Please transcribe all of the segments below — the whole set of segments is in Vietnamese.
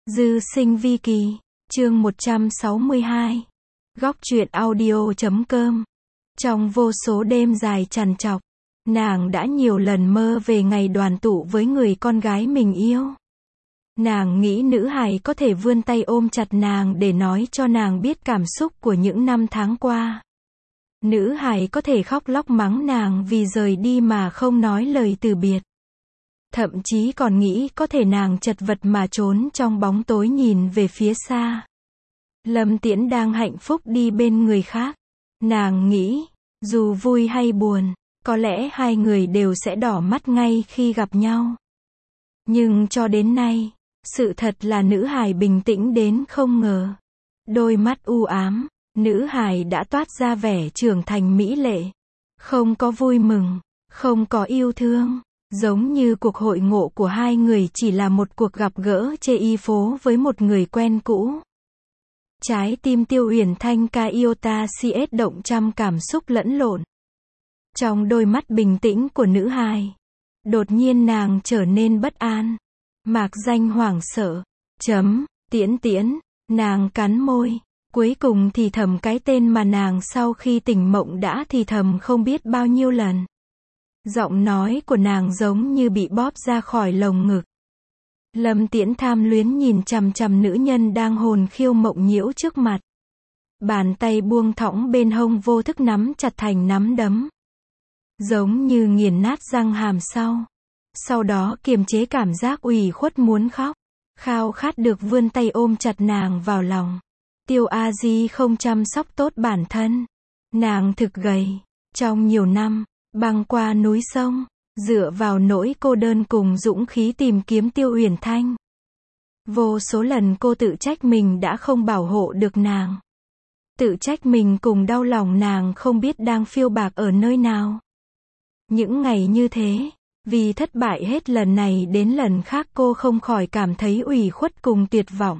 Dư sinh vi kỳ, chương 162. Góc truyện audio.com. Trong vô số đêm dài trằn trọc, nàng đã nhiều lần mơ về ngày đoàn tụ với người con gái mình yêu. Nàng nghĩ nữ hài có thể vươn tay ôm chặt nàng để nói cho nàng biết cảm xúc của những năm tháng qua. Nữ hài có thể khóc lóc mắng nàng vì rời đi mà không nói lời từ biệt. Thậm chí còn nghĩ có thể nàng chật vật mà trốn trong bóng tối nhìn về phía xa. Lâm Tiễn đang hạnh phúc đi bên người khác. Nàng nghĩ, dù vui hay buồn, có lẽ hai người đều sẽ đỏ mắt ngay khi gặp nhau. Nhưng cho đến nay, sự thật là nữ hài bình tĩnh đến không ngờ. Đôi mắt u ám, nữ hài đã toát ra vẻ trưởng thành mỹ lệ. Không có vui mừng, không có yêu thương. Giống như cuộc hội ngộ của hai người chỉ là một cuộc gặp gỡ chê y phố với một người quen cũ. Trái tim Tiêu Uyển Thanh ca iota cs động trăm cảm xúc lẫn lộn. Trong đôi mắt bình tĩnh của nữ hài, đột nhiên nàng trở nên bất an. Mạc danh hoảng sợ. Tiễn Tiễn, nàng cắn môi. Cuối cùng thì thầm cái tên mà nàng sau khi tỉnh mộng đã thì thầm không biết bao nhiêu lần. Giọng nói của nàng giống như bị bóp ra khỏi lồng ngực. Lâm Tiễn tham luyến nhìn chằm chằm nữ nhân đang hồn khiêu mộng nhiễu trước mặt. Bàn tay buông thõng bên hông vô thức nắm chặt thành nắm đấm. Giống như nghiền nát răng hàm sau. Sau đó kiềm chế cảm giác ủy khuất muốn khóc. Khao khát được vươn tay ôm chặt nàng vào lòng. Tiêu A Di không chăm sóc tốt bản thân. Nàng thực gầy. Trong nhiều năm, băng qua núi sông, dựa vào nỗi cô đơn cùng dũng khí tìm kiếm Tiêu Uyển Thanh. Vô số lần cô tự trách mình đã không bảo hộ được nàng. Tự trách mình cùng đau lòng nàng không biết đang phiêu bạc ở nơi nào. Những ngày như thế, vì thất bại hết lần này đến lần khác cô không khỏi cảm thấy ủy khuất cùng tuyệt vọng.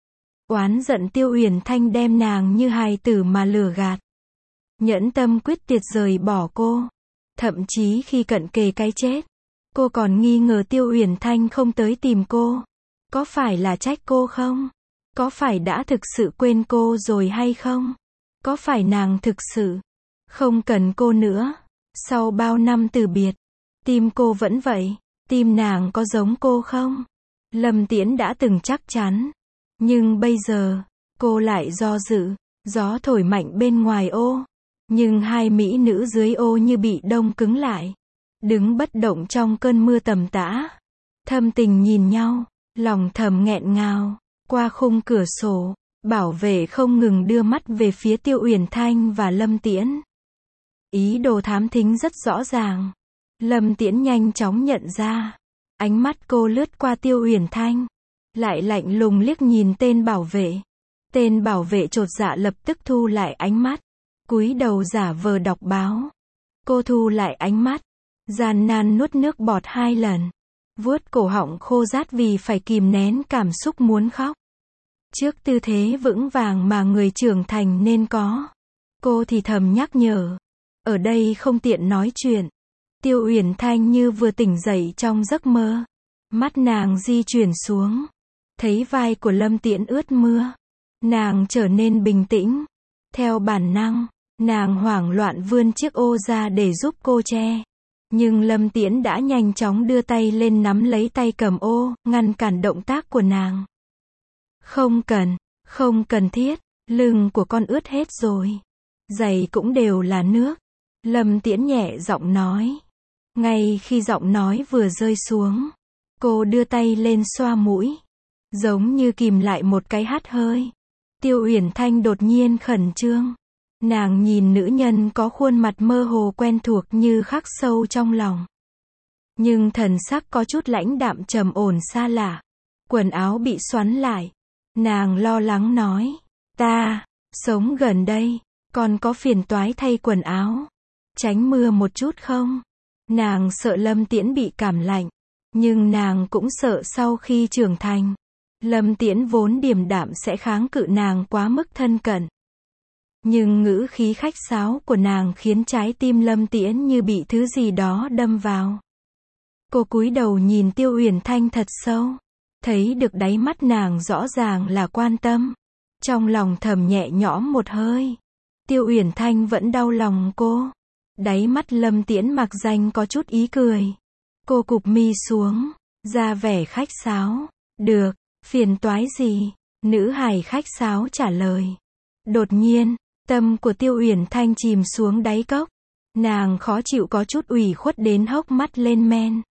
Oán giận Tiêu Uyển Thanh đem nàng như hài tử mà lừa gạt. Nhẫn tâm quyết tuyệt rời bỏ cô. Thậm chí khi cận kề cái chết, cô còn nghi ngờ Tiêu Uyển Thanh không tới tìm cô. Có phải là trách cô không? Có phải đã thực sự quên cô rồi hay không? Có phải nàng thực sự không cần cô nữa? Sau bao năm từ biệt, tim cô vẫn vậy. Tim nàng có giống cô không? Lâm Tiễn đã từng chắc chắn. Nhưng bây giờ, cô lại do dự. Gió thổi mạnh bên ngoài ô. Nhưng hai mỹ nữ dưới ô như bị đông cứng lại. Đứng bất động trong cơn mưa tầm tã. Thâm tình nhìn nhau, lòng thầm nghẹn ngào. Qua khung cửa sổ, bảo vệ không ngừng đưa mắt về phía Tiêu Uyển Thanh và Lâm Tiễn. Ý đồ thám thính rất rõ ràng. Lâm Tiễn nhanh chóng nhận ra. Ánh mắt cô lướt qua Tiêu Uyển Thanh. Lại lạnh lùng liếc nhìn tên bảo vệ. Tên bảo vệ chột dạ lập tức thu lại ánh mắt. Cúi đầu giả vờ đọc báo. Cô thu lại ánh mắt. Gian nan nuốt nước bọt 2 lần. Vuốt cổ họng khô rát vì phải kìm nén cảm xúc muốn khóc. Trước tư thế vững vàng mà người trưởng thành nên có. Cô thì thầm nhắc nhở. Ở đây không tiện nói chuyện. Tiêu Uyển Thanh như vừa tỉnh dậy trong giấc mơ. Mắt nàng di chuyển xuống. Thấy vai của Lâm Tiễn ướt mưa. Nàng trở nên bình tĩnh. Theo bản năng, nàng hoảng loạn vươn chiếc ô ra để giúp cô che. Nhưng Lâm Tiễn đã nhanh chóng đưa tay lên nắm lấy tay cầm ô, ngăn cản động tác của nàng. Không cần thiết, lưng của con ướt hết rồi. Giày cũng đều là nước. Lâm Tiễn nhẹ giọng nói. Ngay khi giọng nói vừa rơi xuống, cô đưa tay lên xoa mũi. Giống như kìm lại một cái hắt hơi. Tiêu Uyển Thanh đột nhiên khẩn trương. Nàng nhìn nữ nhân có khuôn mặt mơ hồ quen thuộc như khắc sâu trong lòng. Nhưng thần sắc có chút lãnh đạm trầm ổn xa lạ. Quần áo bị xoắn lại. Nàng lo lắng nói. Ta, sống gần đây, còn có phiền toái thay quần áo. Tránh mưa một chút không? Nàng sợ Lâm Tiễn bị cảm lạnh. Nhưng nàng cũng sợ sau khi trưởng thành. Lâm Tiễn vốn điềm đạm sẽ kháng cự nàng quá mức thân cận. Nhưng ngữ khí khách sáo của nàng khiến trái tim Lâm Tiễn như bị thứ gì đó đâm vào. Cô cúi đầu nhìn Tiêu Uyển Thanh thật sâu. thấy được đáy mắt nàng rõ ràng là quan tâm. Trong lòng thầm nhẹ nhõm một hơi. Tiêu Uyển Thanh vẫn đau lòng cô. Đáy mắt Lâm Tiễn mặc danh có chút ý cười. Cô cụp mi xuống, ra vẻ khách sáo. Được, phiền toái gì? Nữ hài khách sáo trả lời. Đột nhiên, tâm của Tiêu Uyển Thanh chìm xuống đáy cốc. Nàng khó chịu có chút ủy khuất đến hốc mắt lên men.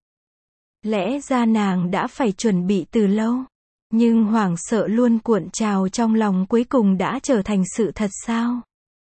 Lẽ ra nàng đã phải chuẩn bị từ lâu. Nhưng hoảng sợ luôn cuộn trào trong lòng cuối cùng đã trở thành sự thật sao?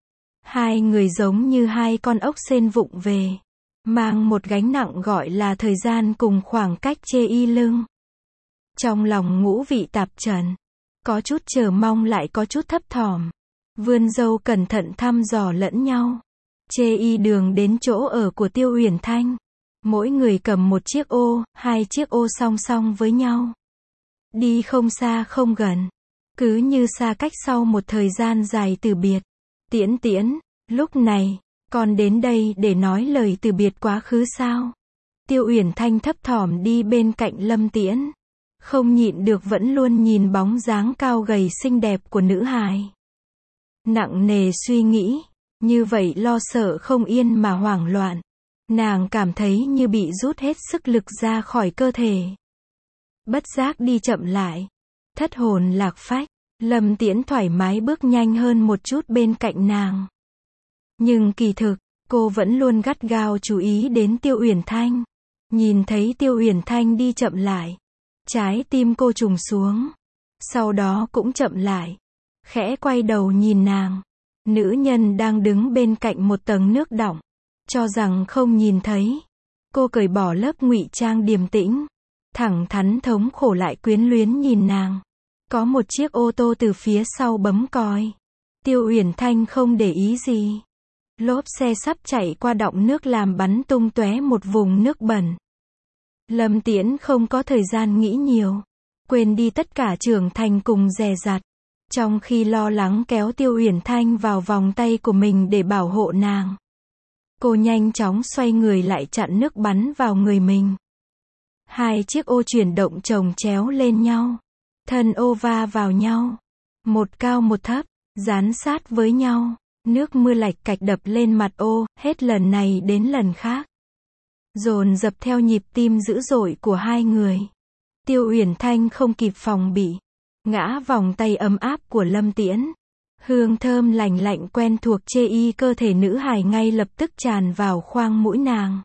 Hai người giống như hai con ốc sên vụng về. Mang một gánh nặng gọi là thời gian cùng khoảng cách chê y lưng. Trong lòng ngũ vị tạp trần. Có chút chờ mong lại có chút thấp thỏm. Vươn râu cẩn thận thăm dò lẫn nhau. Chê y đường đến chỗ ở của Tiêu Uyển Thanh. Mỗi người cầm một chiếc ô, hai chiếc ô song song với nhau. Đi không xa không gần. Cứ như xa cách sau một thời gian dài từ biệt. Tiễn Tiễn, lúc này, con đến đây để nói lời từ biệt quá khứ sao? Tiêu Uyển Thanh thấp thỏm đi bên cạnh Lâm Tiễn. Không nhịn được vẫn luôn nhìn bóng dáng cao gầy xinh đẹp của nữ hài. Nặng nề suy nghĩ, như vậy lo sợ không yên mà hoảng loạn. Nàng cảm thấy như bị rút hết sức lực ra khỏi cơ thể. Bất giác đi chậm lại. Thất hồn lạc phách, Lâm Tiễn thoải mái bước nhanh hơn một chút bên cạnh nàng. Nhưng kỳ thực, cô vẫn luôn gắt gao chú ý đến Tiêu Uyển Thanh. Nhìn thấy Tiêu Uyển Thanh đi chậm lại. Trái tim cô trùng xuống. Sau đó cũng chậm lại. Khẽ quay đầu nhìn nàng. Nữ nhân đang đứng bên cạnh một tầng nước đọng. Cho rằng không nhìn thấy. Cô cởi bỏ lớp ngụy trang điềm tĩnh. Thẳng thắn thống khổ lại quyến luyến nhìn nàng. Có một chiếc ô tô từ phía sau bấm còi. Tiêu Uyển Thanh không để ý gì. Lốp xe sắp chạy qua đọng nước làm bắn tung tóe một vùng nước bẩn. Lâm Tiễn không có thời gian nghĩ nhiều. Quên đi tất cả trưởng thành cùng dè dặt. Trong khi lo lắng kéo Tiêu Uyển Thanh vào vòng tay của mình để bảo hộ nàng. Cô nhanh chóng xoay người lại chặn nước bắn vào người mình. Hai chiếc ô chuyển động chồng chéo lên nhau. Thân ô va vào nhau. Một cao một thấp, dán sát với nhau. Nước mưa lạch cạch đập lên mặt ô, hết lần này đến lần khác. Dồn dập theo nhịp tim dữ dội của hai người. Tiêu Uyển Thanh không kịp phòng bị. Ngã vòng tay ấm áp của Lâm Tiễn. Hương thơm lành lạnh quen thuộc chê y cơ thể nữ hài ngay lập tức tràn vào khoang mũi nàng.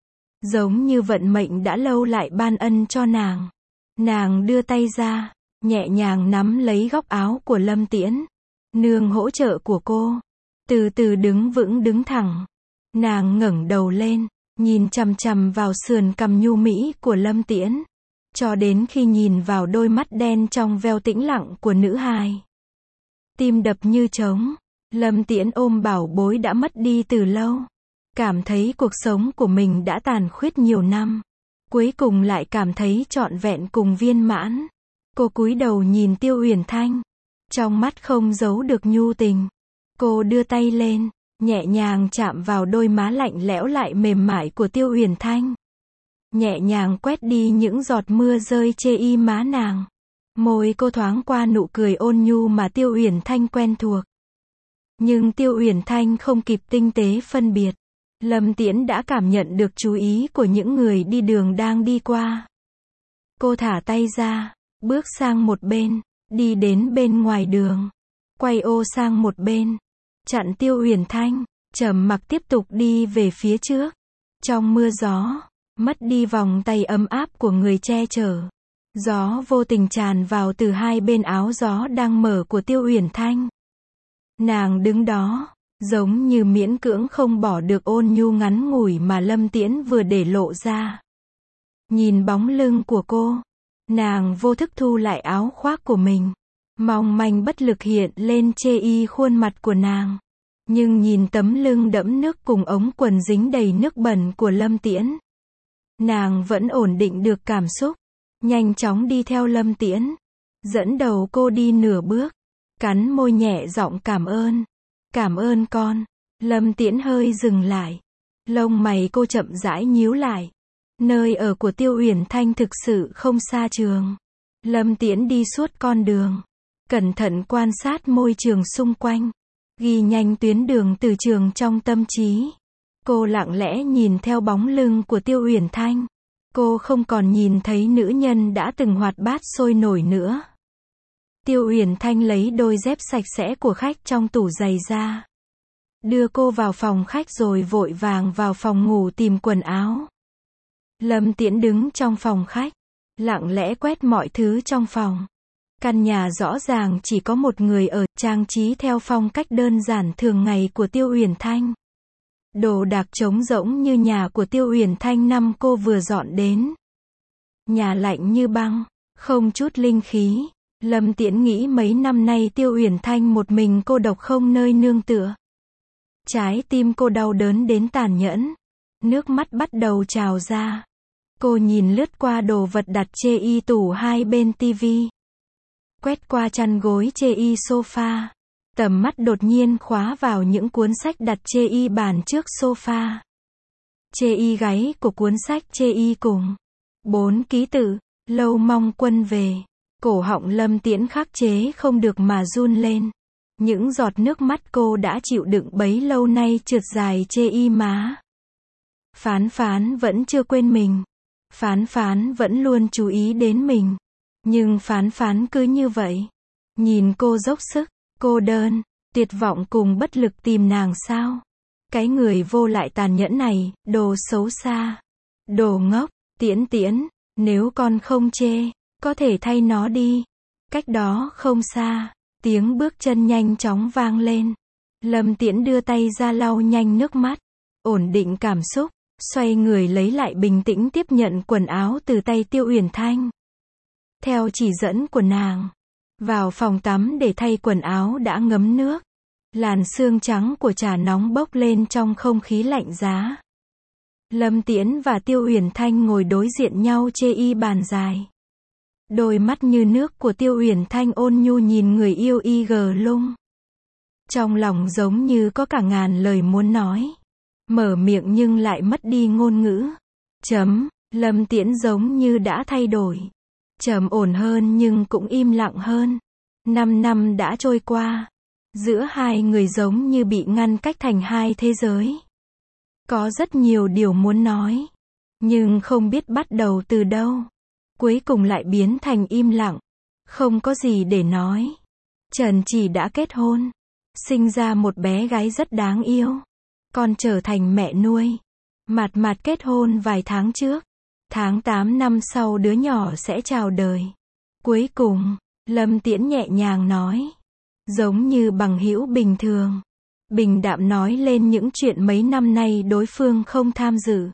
Giống như vận mệnh đã lâu lại ban ân cho nàng. Nàng đưa tay ra, nhẹ nhàng nắm lấy góc áo của Lâm Tiễn. Nương hỗ trợ của cô. Từ từ đứng vững đứng thẳng. Nàng ngẩng đầu lên, nhìn chằm chằm vào sườn cằm nhu mỹ của Lâm Tiễn. Cho đến khi nhìn vào đôi mắt đen trong veo tĩnh lặng của nữ hài. Tim đập như trống. Lâm Tiễn ôm bảo bối đã mất đi từ lâu. Cảm thấy cuộc sống của mình đã tàn khuyết nhiều năm. Cuối cùng lại cảm thấy trọn vẹn cùng viên mãn. Cô cúi đầu nhìn Tiêu Uyển Thanh. Trong mắt không giấu được nhu tình. Cô đưa tay lên, nhẹ nhàng chạm vào đôi má lạnh lẽo lại mềm mại của Tiêu Uyển Thanh. Nhẹ nhàng quét đi những giọt mưa rơi chê y má nàng. Môi cô thoáng qua nụ cười ôn nhu mà Tiêu Uyển Thanh quen thuộc. Nhưng Tiêu Uyển Thanh không kịp tinh tế phân biệt. Lâm Tiễn đã cảm nhận được chú ý của những người đi đường đang đi qua. Cô thả tay ra, bước sang một bên, đi đến bên ngoài đường. Quay ô sang một bên, chặn Tiêu Uyển Thanh, trầm mặc tiếp tục đi về phía trước. Trong mưa gió, mất đi vòng tay ấm áp của người che chở. Gió vô tình tràn vào từ hai bên áo gió đang mở của Tiêu Uyển Thanh. Nàng đứng đó, giống như miễn cưỡng không bỏ được ôn nhu ngắn ngủi mà Lâm Tiễn vừa để lộ ra. Nhìn bóng lưng của cô, nàng vô thức thu lại áo khoác của mình. Mong manh bất lực hiện lên chê y khuôn mặt của nàng. Nhưng nhìn tấm lưng đẫm nước cùng ống quần dính đầy nước bẩn của Lâm Tiễn. Nàng vẫn ổn định được cảm xúc. Nhanh chóng đi theo Lâm Tiễn. Dẫn đầu cô đi nửa bước. Cắn môi nhẹ giọng cảm ơn. Cảm ơn con. Lâm Tiễn hơi dừng lại. Lông mày cô chậm rãi nhíu lại. Nơi ở của Tiêu Uyển Thanh thực sự không xa trường. Lâm Tiễn đi suốt con đường, cẩn thận quan sát môi trường xung quanh, ghi nhanh tuyến đường từ trường trong tâm trí. Cô lặng lẽ nhìn theo bóng lưng của Tiêu Uyển Thanh. Cô không còn nhìn thấy nữ nhân đã từng hoạt bát sôi nổi nữa. Tiêu Uyển Thanh lấy đôi dép sạch sẽ của khách trong tủ giày ra, đưa cô vào phòng khách rồi vội vàng vào phòng ngủ tìm quần áo. Lâm Tiễn đứng trong phòng khách, lặng lẽ quét mọi thứ trong phòng. Căn nhà rõ ràng chỉ có một người ở, trang trí theo phong cách đơn giản thường ngày của Tiêu Uyển Thanh. Đồ đạc trống rỗng như nhà của Tiêu Uyển Thanh năm cô vừa dọn đến. Nhà lạnh như băng, không chút linh khí. Lâm Tiễn nghĩ mấy năm nay Tiêu Uyển Thanh một mình cô độc không nơi nương tựa. Trái tim cô đau đớn đến tàn nhẫn. Nước mắt bắt đầu trào ra. Cô nhìn lướt qua đồ vật đặt chê y tủ hai bên tivi. Quét qua chăn gối chê y sofa. Tầm mắt đột nhiên khóa vào những cuốn sách đặt chê y bàn trước sofa. Chê y gáy của cuốn sách chê y cùng 4 ký tự, lâu mong quân về. Cổ họng Lâm Tiễn khắc chế không được mà run lên. Những giọt nước mắt cô đã chịu đựng bấy lâu nay trượt dài chê y má. Phán Phán vẫn chưa quên mình. Phán Phán vẫn luôn chú ý đến mình. Nhưng Phán Phán cứ như vậy. Nhìn cô dốc sức, cô đơn, tuyệt vọng cùng bất lực tìm nàng sao? Cái người vô lại tàn nhẫn này, đồ xấu xa, đồ ngốc. Tiễn Tiễn, nếu con không chê, có thể thay nó đi. Cách đó không xa, tiếng bước chân nhanh chóng vang lên. Lâm Tiễn đưa tay ra lau nhanh nước mắt, ổn định cảm xúc, xoay người lấy lại bình tĩnh tiếp nhận quần áo từ tay Tiêu Uyển Thanh. Theo chỉ dẫn của nàng, vào phòng tắm để thay quần áo đã ngấm nước. Làn sương trắng của trà nóng bốc lên trong không khí lạnh giá. Lâm Tiễn và Tiêu Uyển Thanh ngồi đối diện nhau chê y bàn dài. Đôi mắt như nước của Tiêu Uyển Thanh ôn nhu nhìn người yêu y gờ lung. Trong lòng giống như có cả ngàn lời muốn nói. Mở miệng nhưng lại mất đi ngôn ngữ. Lâm Tiễn giống như đã thay đổi. Trầm ổn hơn nhưng cũng im lặng hơn. 5 năm đã trôi qua. Giữa hai người giống như bị ngăn cách thành hai thế giới. Có rất nhiều điều muốn nói. Nhưng không biết bắt đầu từ đâu. Cuối cùng lại biến thành im lặng. Không có gì để nói. Trần Chỉ đã kết hôn. Sinh ra một bé gái rất đáng yêu. Con trở thành mẹ nuôi. Mạt Mạt kết hôn vài tháng trước. Tháng 8 năm sau đứa nhỏ sẽ chào đời. Cuối cùng, Lâm Tiễn nhẹ nhàng nói. Giống như bằng hữu bình thường. Bình đạm nói lên những chuyện mấy năm nay đối phương không tham dự.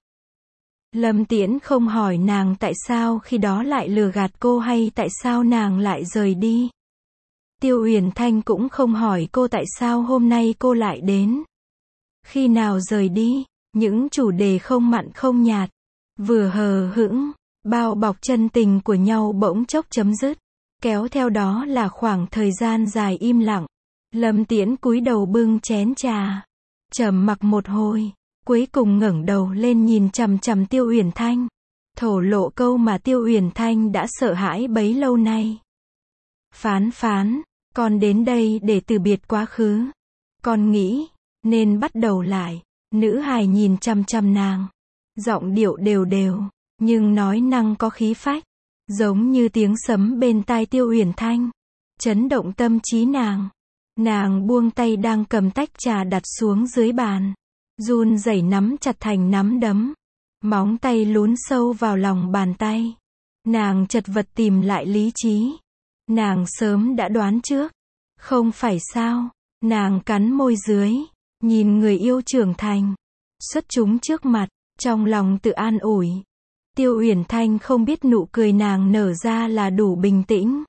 Lâm Tiễn không hỏi nàng tại sao khi đó lại lừa gạt cô hay tại sao nàng lại rời đi. Tiêu Uyển Thanh cũng không hỏi cô tại sao hôm nay cô lại đến. Khi nào rời đi, những chủ đề không mặn không nhạt, vừa hờ hững, bao bọc chân tình của nhau bỗng chốc chấm dứt. Kéo theo đó là khoảng thời gian dài im lặng. Lâm Tiễn cúi đầu bưng chén trà. Trầm mặc một hồi. Cuối cùng ngẩng đầu lên nhìn chằm chằm Tiêu Uyển Thanh. Thổ lộ câu mà Tiêu Uyển Thanh đã sợ hãi bấy lâu nay. Phán Phán, con đến đây để từ biệt quá khứ. Con nghĩ, nên bắt đầu lại. Nữ hài nhìn chằm chằm nàng. Giọng điệu đều đều, nhưng nói năng có khí phách. Giống như tiếng sấm bên tai Tiêu Uyển Thanh. Chấn động tâm trí nàng. Nàng buông tay đang cầm tách trà đặt xuống dưới bàn. Run rẩy nắm chặt thành nắm đấm. Móng tay lún sâu vào lòng bàn tay. Nàng chật vật tìm lại lý trí. Nàng sớm đã đoán trước. Không phải sao. Nàng cắn môi dưới. Nhìn người yêu trưởng thành. Xuất chúng trước mặt. Trong lòng tự an ủi. Tiêu Uyển Thanh không biết nụ cười nàng nở ra là đủ bình tĩnh.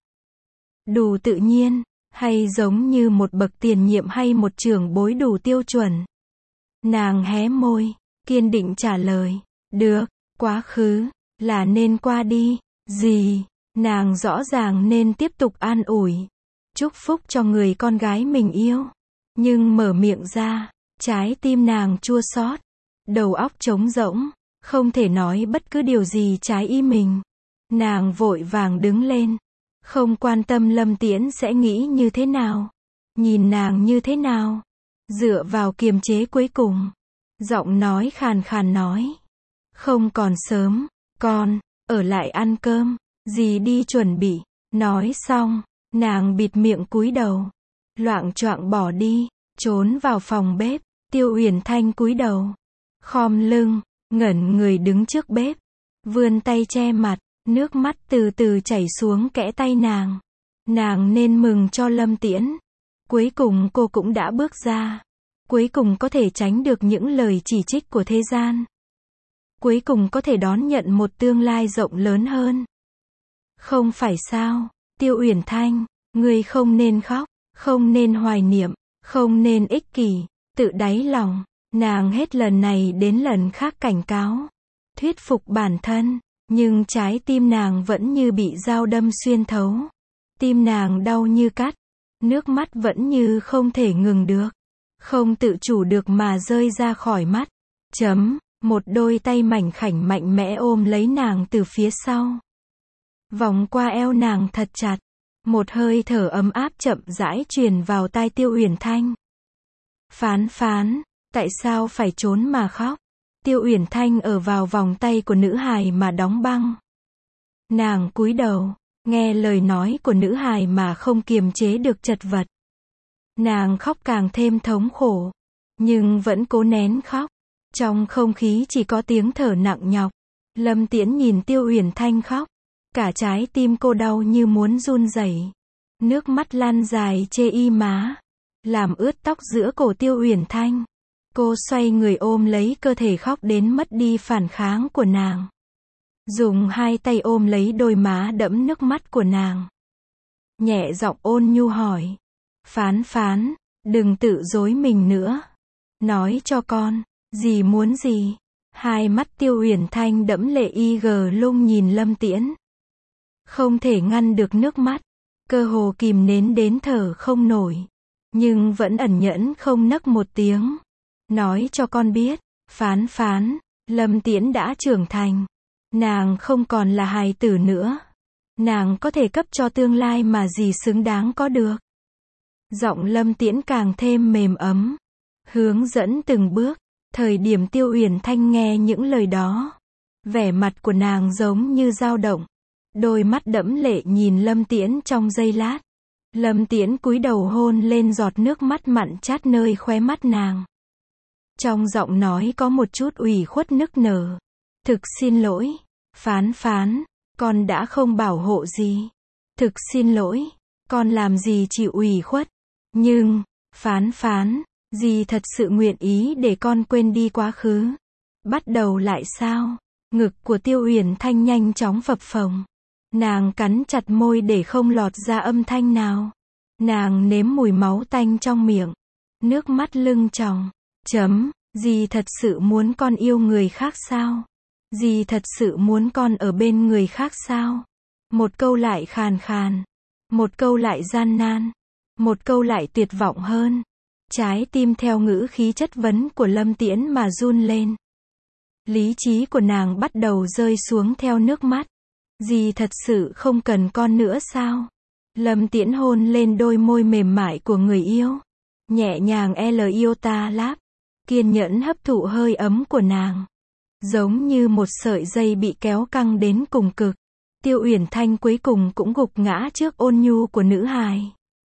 Đủ tự nhiên. Hay giống như một bậc tiền nhiệm hay một trưởng bối đủ tiêu chuẩn. Nàng hé môi, kiên định trả lời. Được, quá khứ, là nên qua đi. Gì? Nàng rõ ràng nên tiếp tục an ủi. Chúc phúc cho người con gái mình yêu. Nhưng mở miệng ra, trái tim nàng chua xót. Đầu óc trống rỗng, không thể nói bất cứ điều gì trái ý mình. Nàng vội vàng đứng lên, Không quan tâm Lâm Tiễn sẽ nghĩ như thế nào, nhìn nàng như thế nào. Dựa vào kiềm chế cuối cùng, giọng nói khàn khàn nói. Không còn sớm, con, ở lại ăn cơm, dì đi chuẩn bị. Nói xong, nàng bịt miệng cúi đầu, loạng choạng bỏ đi, trốn vào phòng bếp. Tiêu Uyển Thanh cúi đầu, khom lưng, ngẩn người đứng trước bếp, vươn tay che mặt, nước mắt từ từ chảy xuống kẽ tay nàng. Nàng nên mừng cho Lâm Tiễn. Cuối cùng cô cũng đã bước ra. Cuối cùng có thể tránh được những lời chỉ trích của thế gian. Cuối cùng có thể đón nhận một tương lai rộng lớn hơn. Không phải sao, Tiêu Uyển Thanh, ngươi không nên khóc, không nên hoài niệm, không nên ích kỷ. Tự đáy lòng, nàng hết lần này đến lần khác cảnh cáo, thuyết phục bản thân, nhưng trái tim nàng vẫn như bị dao đâm xuyên thấu. Tim nàng đau như cắt, nước mắt vẫn như không thể ngừng được, không tự chủ được mà rơi ra khỏi mắt. Một đôi tay mảnh khảnh mạnh mẽ ôm lấy nàng từ phía sau, vòng qua eo nàng thật chặt, một hơi thở ấm áp chậm rãi truyền vào tai Tiêu Uyển Thanh. Phán phán, tại sao phải trốn mà khóc? Tiêu Uyển Thanh ở vào vòng tay của nữ hài mà đóng băng. Nàng cúi đầu, nghe lời nói của nữ hài mà không kiềm chế được chật vật. Nàng khóc càng thêm thống khổ, nhưng vẫn cố nén khóc. Trong không khí chỉ có tiếng thở nặng nhọc. Lâm Tiễn nhìn Tiêu Uyển Thanh khóc, cả trái tim cô đau như muốn run rẩy. Nước mắt lan dài chê y má, làm ướt tóc giữa cổ Tiêu Uyển Thanh. Cô xoay người ôm lấy cơ thể khóc đến mất đi phản kháng của nàng, dùng hai tay ôm lấy đôi má đẫm nước mắt của nàng, nhẹ giọng ôn nhu hỏi. Phán phán, đừng tự dối mình nữa. Nói cho con, dì muốn gì? Hai mắt Tiêu Uyển Thanh đẫm lệ lung nhìn Lâm Tiễn. Không thể ngăn được nước mắt, cơ hồ kìm nén đến thở không nổi, nhưng vẫn ẩn nhẫn không nấc một tiếng. Nói cho con biết, phán phán, Lâm Tiễn đã trưởng thành. Nàng không còn là hài tử nữa. Nàng có thể cấp cho tương lai mà dì xứng đáng có được. Giọng Lâm Tiễn càng thêm mềm ấm, hướng dẫn từng bước. Thời điểm Tiêu Uyển Thanh nghe những lời đó, vẻ mặt của nàng giống như dao động. Đôi mắt đẫm lệ nhìn Lâm Tiễn trong giây lát. Lâm Tiễn cúi đầu hôn lên giọt nước mắt mặn chát nơi khóe mắt nàng. Trong giọng nói có một chút ủy khuất nức nở. Thực xin lỗi, phán phán, con đã không bảo hộ gì. Thực xin lỗi, con làm gì chịu ủy khuất. Nhưng, phán phán, dì thật sự nguyện ý để con quên đi quá khứ. Bắt đầu lại sao? Ngực của Tiêu Uyển Thanh nhanh chóng phập phồng. Nàng cắn chặt môi để không lọt ra âm thanh nào. Nàng nếm mùi máu tanh trong miệng. Nước mắt lưng tròng. Dì thật sự muốn con yêu người khác sao? Dì thật sự muốn con ở bên người khác sao? Một câu lại khàn khàn. Một câu lại gian nan. Một câu lại tuyệt vọng hơn. Trái tim theo ngữ khí chất vấn của Lâm Tiễn mà run lên. Lý trí của nàng bắt đầu rơi xuống theo nước mắt. Dì thật sự không cần con nữa sao? Lâm Tiễn hôn lên đôi môi mềm mại của người yêu. Nhẹ nhàng iota láp. Kiên nhẫn hấp thụ hơi ấm của nàng. Giống như một sợi dây bị kéo căng đến cùng cực. Tiêu Uyển Thanh cuối cùng cũng gục ngã trước ôn nhu của nữ hài.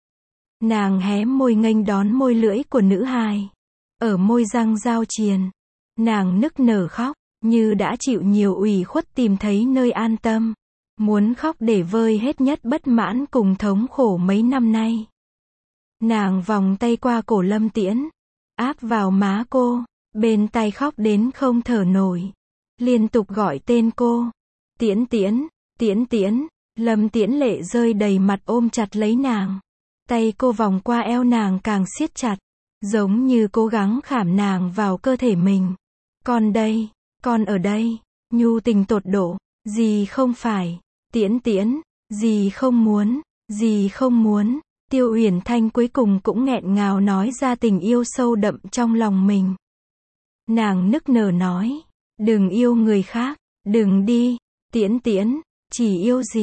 Nàng hé môi nghênh đón môi lưỡi của nữ hài. Ở môi răng giao triền, nàng nức nở khóc, như đã chịu nhiều ủy khuất tìm thấy nơi an tâm. Muốn khóc để vơi hết nhất bất mãn cùng thống khổ mấy năm nay. Nàng vòng tay qua cổ Lâm Tiễn, áp vào má cô, bên tai khóc đến không thở nổi. Liên tục gọi tên cô. Tiễn Tiễn, Tiễn Tiễn. Lâm Tiễn lệ rơi đầy mặt ôm chặt lấy nàng. Tay cô vòng qua eo nàng càng siết chặt, giống như cố gắng khảm nàng vào cơ thể mình. Con đây, con ở đây, nhu tình tột độ. Dì không phải, Tiễn Tiễn, dì không muốn, dì không muốn. Tiêu Uyển Thanh cuối cùng cũng nghẹn ngào nói ra tình yêu sâu đậm trong lòng mình. Nàng nức nở nói, đừng yêu người khác, đừng đi, Tiễn Tiễn, chỉ yêu dì.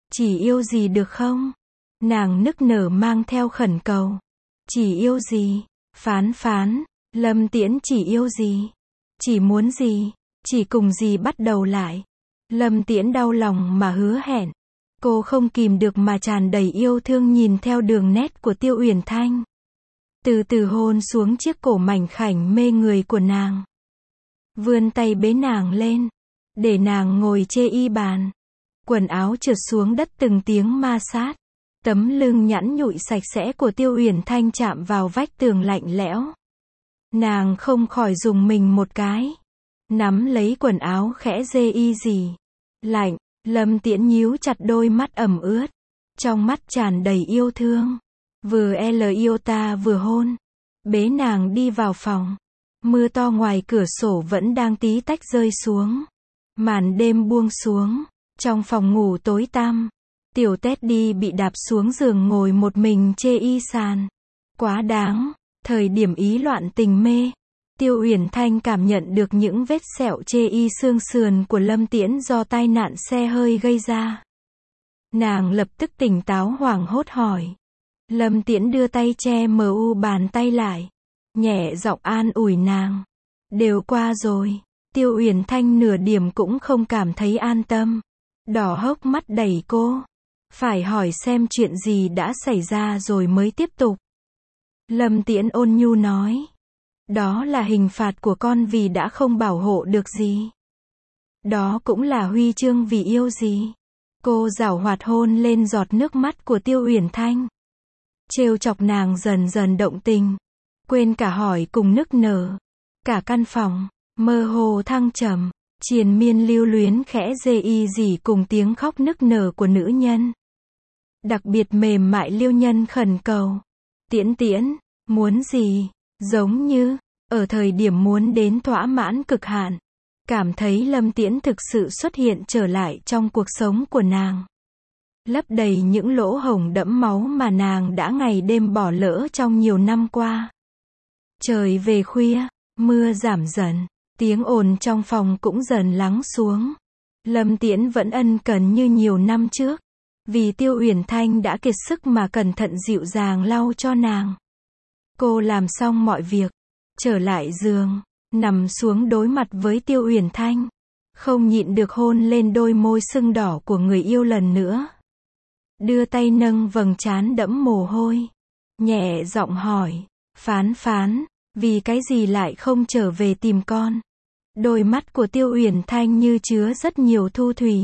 Chỉ yêu dì được không? Nàng nức nở mang theo khẩn cầu. Chỉ yêu dì, Phán Phán, Lâm Tiễn chỉ yêu dì. Chỉ muốn dì, chỉ cùng dì bắt đầu lại. Lâm Tiễn đau lòng mà hứa hẹn. Cô không kìm được mà tràn đầy yêu thương nhìn theo đường nét của Tiêu Uyển Thanh. Từ từ hôn xuống chiếc cổ mảnh khảnh mê người của nàng. Vươn tay bế nàng lên. Để nàng ngồi chê y bàn. Quần áo trượt xuống đất từng tiếng ma sát. Tấm lưng nhẵn nhụi sạch sẽ của Tiêu Uyển Thanh chạm vào vách tường lạnh lẽo. Nàng không khỏi rùng mình một cái. Nắm lấy quần áo khẽ dê y dì. Lạnh, Lâm Tiễn nhíu chặt đôi mắt ẩm ướt. Trong mắt tràn đầy yêu thương. Vừa yêu ta vừa hôn. Bế nàng đi vào phòng. Mưa to ngoài cửa sổ vẫn đang tí tách rơi xuống. Màn đêm buông xuống. Trong phòng ngủ tối tăm. Tiểu Teddy bị đạp xuống giường ngồi một mình chê y sàn. Quá đáng. Thời điểm ý loạn tình mê. Tiêu Uyển Thanh cảm nhận được những vết sẹo chê y xương sườn của Lâm Tiễn do tai nạn xe hơi gây ra. Nàng lập tức tỉnh táo hoảng hốt hỏi. Lâm Tiễn đưa tay che bàn tay lại. Nhẹ giọng an ủi nàng. Đều qua rồi. Tiêu Uyển Thanh nửa điểm cũng không cảm thấy an tâm. Đỏ hốc mắt đẩy cô. Phải hỏi xem chuyện gì đã xảy ra rồi mới tiếp tục. Lâm Tiễn ôn nhu nói. Đó là hình phạt của con vì đã không bảo hộ được gì. Đó cũng là huy chương vì yêu gì. Cô giảo hoạt hôn lên giọt nước mắt của Tiêu Uyển Thanh. Trêu chọc nàng dần dần động tình. Quên cả hỏi cùng nức nở. Cả căn phòng, mơ hồ thăng trầm. Triền miên lưu luyến khẽ dê y dì cùng tiếng khóc nức nở của nữ nhân. Đặc biệt mềm mại liêu nhân khẩn cầu. Tiễn Tiễn, muốn gì? Giống như, ở thời điểm muốn đến thỏa mãn cực hạn. Cảm thấy Lâm Tiễn thực sự xuất hiện trở lại trong cuộc sống của nàng. Lấp đầy những lỗ hổng đẫm máu mà nàng đã ngày đêm bỏ lỡ trong nhiều năm qua. Trời về khuya, mưa giảm dần, tiếng ồn trong phòng cũng dần lắng xuống. Lâm Tiễn vẫn ân cần như nhiều năm trước. Vì Tiêu Uyển Thanh đã kiệt sức mà cẩn thận dịu dàng lau cho nàng. Cô làm xong mọi việc, trở lại giường, nằm xuống đối mặt với Tiêu Uyển Thanh. Không nhịn được hôn lên đôi môi sưng đỏ của người yêu lần nữa. Đưa tay nâng vầng trán đẫm mồ hôi. Nhẹ giọng hỏi, Phán Phán, vì cái gì lại không trở về tìm con? Đôi mắt của Tiêu Uyển Thanh như chứa rất nhiều thu thủy.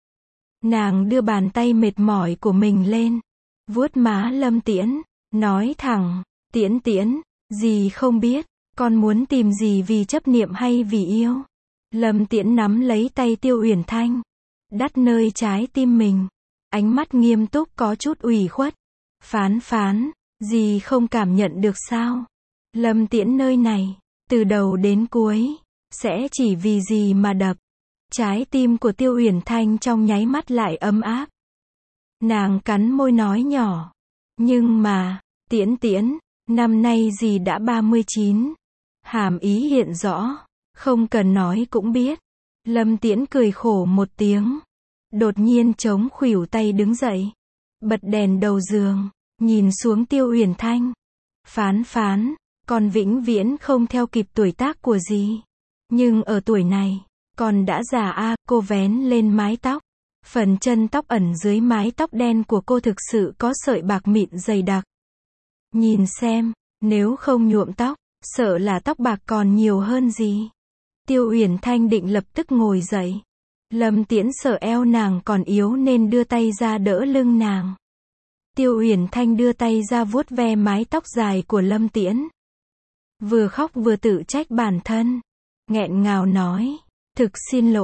Nàng đưa bàn tay mệt mỏi của mình lên, vuốt má Lâm Tiễn, nói thẳng, Tiễn Tiễn, dì không biết, con muốn tìm dì vì chấp niệm hay vì yêu. Lâm Tiễn nắm lấy tay Tiêu Uyển Thanh, đắt nơi trái tim mình, ánh mắt nghiêm túc có chút ủy khuất. Phán Phán, dì không cảm nhận được sao? Lâm Tiễn nơi này, từ đầu đến cuối, sẽ chỉ vì dì mà đập. Trái tim của Tiêu Uyển Thanh trong nháy mắt lại ấm áp. Nàng cắn môi nói nhỏ. Nhưng mà, Tiễn Tiễn, năm nay dì đã 39. Hàm ý hiện rõ. Không cần nói cũng biết. Lâm Tiễn cười khổ một tiếng. Đột nhiên chống khuỷu tay đứng dậy. Bật đèn đầu giường. Nhìn xuống Tiêu Uyển Thanh. Phán Phán, con vĩnh viễn không theo kịp tuổi tác của dì. Nhưng ở tuổi này, con đã già a. Cô vén lên mái tóc. Phần chân tóc ẩn dưới mái tóc đen của cô thực sự có sợi bạc mịn dày đặc. Nhìn xem, nếu không nhuộm tóc, sợ là tóc bạc còn nhiều hơn gì. Tiêu Uyển Thanh định lập tức ngồi dậy. Lâm Tiễn sợ eo nàng còn yếu nên đưa tay ra đỡ lưng nàng. Tiêu Uyển Thanh đưa tay ra vuốt ve mái tóc dài của Lâm Tiễn. Vừa khóc vừa tự trách bản thân. Nghẹn ngào nói, thực xin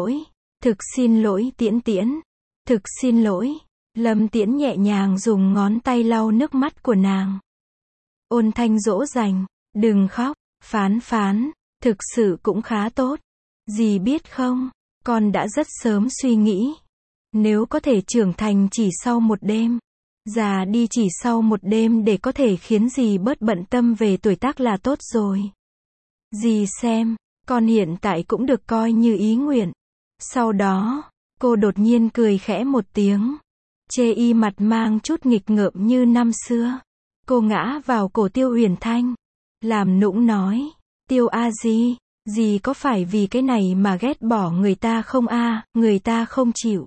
lỗi Tiễn Tiễn, thực xin lỗi. Lâm Tiễn nhẹ nhàng dùng ngón tay lau nước mắt của nàng. Ôn thanh dỗ dành, đừng khóc, Phán Phán, thực sự cũng khá tốt. Dì biết không, con đã rất sớm suy nghĩ. Nếu có thể trưởng thành chỉ sau một đêm, già đi chỉ sau một đêm để có thể khiến dì bớt bận tâm về tuổi tác là tốt rồi. Dì xem, con hiện tại cũng được coi như ý nguyện. Sau đó, cô đột nhiên cười khẽ một tiếng. Chê y mặt mang chút nghịch ngợm như năm xưa. Cô ngã vào cổ Tiêu Uyển Thanh, làm nũng nói, Tiêu a di, dì có phải vì cái này mà ghét bỏ người ta không a, người ta không chịu.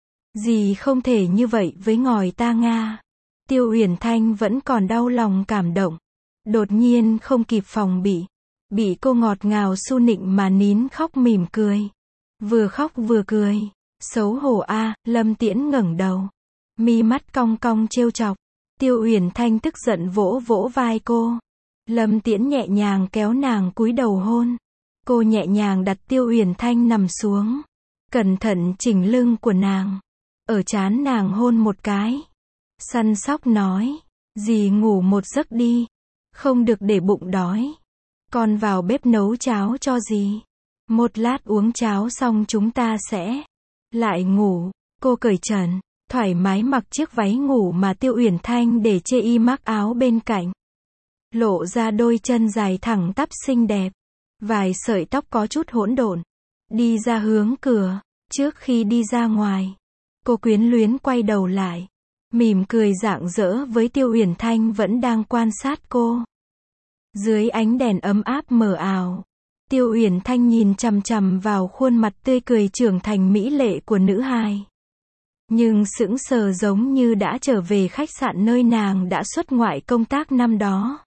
Dì không thể như vậy với ngòi ta nga. Tiêu Uyển Thanh vẫn còn đau lòng cảm động. Đột nhiên không kịp phòng bị cô ngọt ngào su nịnh mà nín khóc mỉm cười. Vừa khóc vừa cười. Xấu hổ a, Lâm Tiễn ngẩng đầu. Mi mắt cong cong trêu chọc. Tiêu Uyển Thanh tức giận vỗ vỗ vai cô. Lâm Tiễn nhẹ nhàng kéo nàng cúi đầu hôn. Cô nhẹ nhàng đặt Tiêu Uyển Thanh nằm xuống. Cẩn thận chỉnh lưng của nàng. Ở trán nàng hôn một cái. Săn sóc nói. Dì ngủ một giấc đi. Không được để bụng đói. Con vào bếp nấu cháo cho dì. Một lát uống cháo xong chúng ta sẽ lại ngủ. Cô cởi trần, thoải mái mặc chiếc váy ngủ mà Tiêu Uyển Thanh để chê y mắc áo bên cạnh. Lộ ra đôi chân dài thẳng tắp xinh đẹp. Vài sợi tóc có chút hỗn độn. Đi ra hướng cửa. Trước khi đi ra ngoài, cô quyến luyến quay đầu lại. Mỉm cười rạng rỡ với Tiêu Uyển Thanh vẫn đang quan sát cô. Dưới ánh đèn ấm áp mờ ảo, Tiêu Uyển Thanh nhìn chằm chằm vào khuôn mặt tươi cười trưởng thành mỹ lệ của nữ hài. Nhưng sững sờ giống như đã trở về khách sạn nơi nàng đã xuất ngoại công tác năm đó.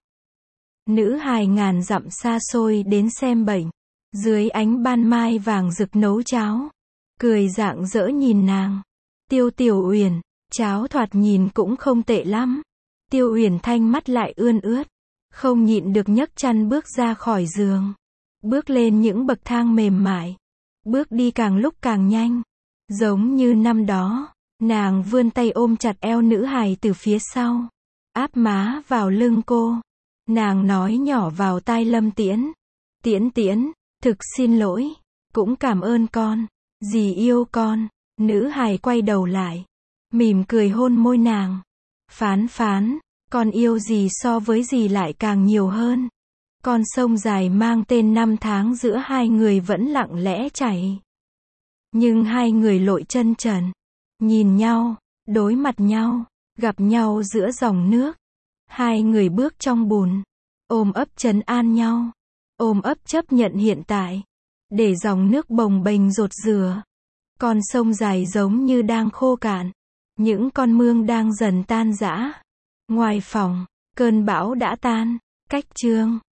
Nữ hài ngàn dặm xa xôi đến xem bệnh. Dưới ánh ban mai vàng rực nấu cháo. Cười rạng rỡ nhìn nàng. Tiêu Tiểu Uyển, cháo thoạt nhìn cũng không tệ lắm. Tiêu Uyển Thanh mắt lại ươn ướt. Không nhịn được nhấc chăn bước ra khỏi giường. Bước lên những bậc thang mềm mại. Bước đi càng lúc càng nhanh. Giống như năm đó, nàng vươn tay ôm chặt eo nữ hài từ phía sau. Áp má vào lưng cô. Nàng nói nhỏ vào tai Lâm Tiễn. Tiễn Tiễn, thực xin lỗi. Cũng cảm ơn con. Dì yêu con. Nữ hài quay đầu lại. Mỉm cười hôn môi nàng. Phán phán, con yêu dì so với dì lại càng nhiều hơn. Con sông dài mang tên năm tháng giữa hai người vẫn lặng lẽ chảy. Nhưng hai người lội chân trần. Nhìn nhau, đối mặt nhau, gặp nhau giữa dòng nước. Hai người bước trong bùn. Ôm ấp trấn an nhau. Ôm ấp chấp nhận hiện tại. Để dòng nước bồng bềnh rột rửa. Con sông dài giống như đang khô cạn. Những con mương đang dần tan rã. Ngoài phòng, cơn bão đã tan. Cách chương